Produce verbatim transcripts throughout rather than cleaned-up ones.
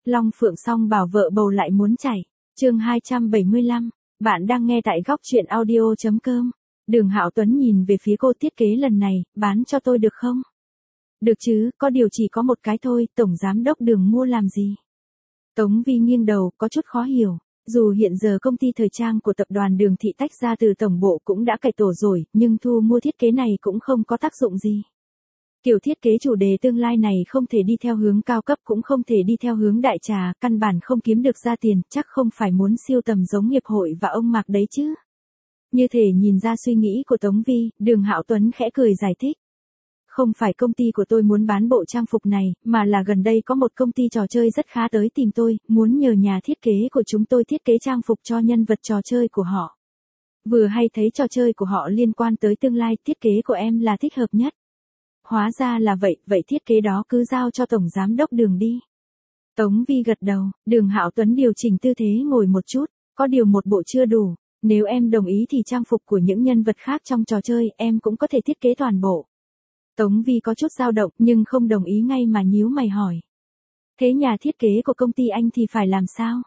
Long Phượng song bảo vợ bầu lại muốn chảy. Chương hai trăm bảy mươi lăm, bạn đang nghe tại góc truyện audio chấm com. Đường Hạo Tuấn nhìn về phía cô, thiết kế lần này, bán cho tôi được không? Được chứ, có điều chỉ có một cái thôi, tổng giám đốc Đường mua làm gì? Tống Vi nghiêng đầu, có chút khó hiểu. Dù hiện giờ công ty thời trang của tập đoàn Đường Thị tách ra từ tổng bộ cũng đã cải tổ rồi, nhưng thu mua thiết kế này cũng không có tác dụng gì. Kiểu thiết kế chủ đề tương lai này không thể đi theo hướng cao cấp cũng không thể đi theo hướng đại trà, căn bản không kiếm được ra tiền, chắc không phải muốn siêu tầm giống Nghiệp Hội và ông Mạc đấy chứ. Như thể nhìn ra suy nghĩ của Tống Vi, Đường Hạo Tuấn khẽ cười giải thích. Không phải công ty của tôi muốn bán bộ trang phục này, mà là gần đây có một công ty trò chơi rất khá tới tìm tôi, muốn nhờ nhà thiết kế của chúng tôi thiết kế trang phục cho nhân vật trò chơi của họ. Vừa hay thấy trò chơi của họ liên quan tới tương lai, thiết kế của em là thích hợp nhất. Hóa ra là vậy, vậy thiết kế đó cứ giao cho tổng giám đốc Đường đi. Tống Vi gật đầu, Đường Hạo Tuấn điều chỉnh tư thế ngồi một chút, có điều một bộ chưa đủ, nếu em đồng ý thì trang phục của những nhân vật khác trong trò chơi em cũng có thể thiết kế toàn bộ. Tống Vi có chút dao động nhưng không đồng ý ngay mà nhíu mày hỏi. Thế nhà thiết kế của công ty anh thì phải làm sao?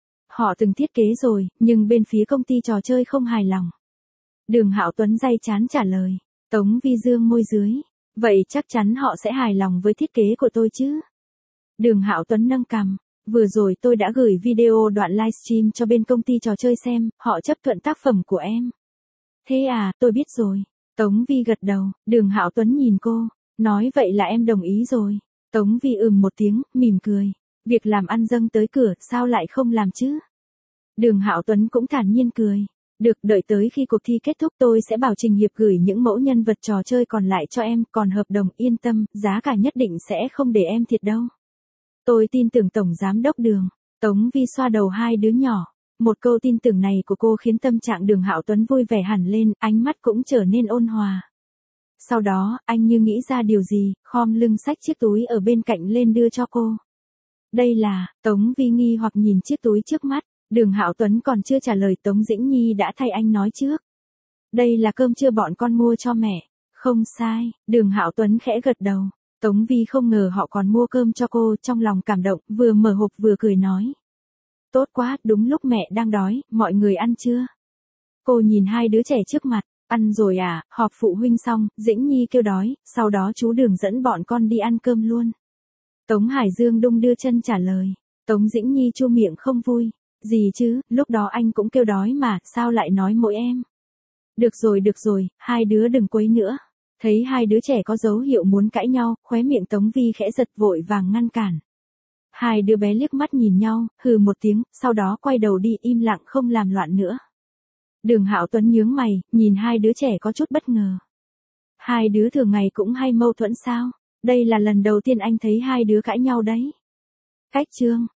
Họ từng thiết kế rồi, nhưng bên phía công ty trò chơi không hài lòng. Đường Hạo Tuấn day chán trả lời. Tống Vi dương môi dưới. Vậy chắc chắn họ sẽ hài lòng với thiết kế của tôi chứ? Đường Hạo Tuấn nâng cằm. Vừa rồi tôi đã gửi video đoạn livestream cho bên công ty trò chơi xem, họ chấp thuận tác phẩm của em. Thế à, tôi biết rồi. Tống Vi gật đầu, Đường Hạo Tuấn nhìn cô, nói vậy là em đồng ý rồi. Tống Vi ừm một tiếng, mỉm cười. Việc làm ăn dâng tới cửa, sao lại không làm chứ? Đường Hạo Tuấn cũng thản nhiên cười. Được, đợi tới khi cuộc thi kết thúc tôi sẽ bảo Trình Hiệp gửi những mẫu nhân vật trò chơi còn lại cho em, còn hợp đồng yên tâm, giá cả nhất định sẽ không để em thiệt đâu. Tôi tin tưởng tổng giám đốc Đường. Tống Vi xoa đầu hai đứa nhỏ. Một câu tin tưởng này của cô khiến tâm trạng Đường Hạo Tuấn vui vẻ hẳn lên, ánh mắt cũng trở nên ôn hòa. Sau đó, anh như nghĩ ra điều gì, khom lưng xách chiếc túi ở bên cạnh lên đưa cho cô. Đây là, Tống Vi nghi hoặc nhìn chiếc túi trước mắt, Đường Hạo Tuấn còn chưa trả lời Tống Dĩnh Nhi đã thay anh nói trước. Đây là cơm trưa bọn con mua cho mẹ. Không sai, Đường Hạo Tuấn khẽ gật đầu. Tống Vi không ngờ họ còn mua cơm cho cô, trong lòng cảm động, vừa mở hộp vừa cười nói. Tốt quá, đúng lúc mẹ đang đói, mọi người ăn chưa? Cô nhìn hai đứa trẻ trước mặt, ăn rồi à, họp phụ huynh xong, Dĩnh Nhi kêu đói, sau đó chú Đường dẫn bọn con đi ăn cơm luôn. Tống Hải Dương đung đưa chân trả lời, Tống Dĩnh Nhi chu miệng không vui, gì chứ, lúc đó anh cũng kêu đói mà, sao lại nói mỗi em? Được rồi được rồi, hai đứa đừng quấy nữa. Thấy hai đứa trẻ có dấu hiệu muốn cãi nhau, khóe miệng Tống Vi khẽ giật vội vàng ngăn cản. Hai đứa bé liếc mắt nhìn nhau, hừ một tiếng, sau đó quay đầu đi im lặng không làm loạn nữa. Đường Hạo Tuấn nhướng mày, nhìn hai đứa trẻ có chút bất ngờ. Hai đứa thường ngày cũng hay mâu thuẫn sao? Đây là lần đầu tiên anh thấy hai đứa cãi nhau đấy. Cách chương,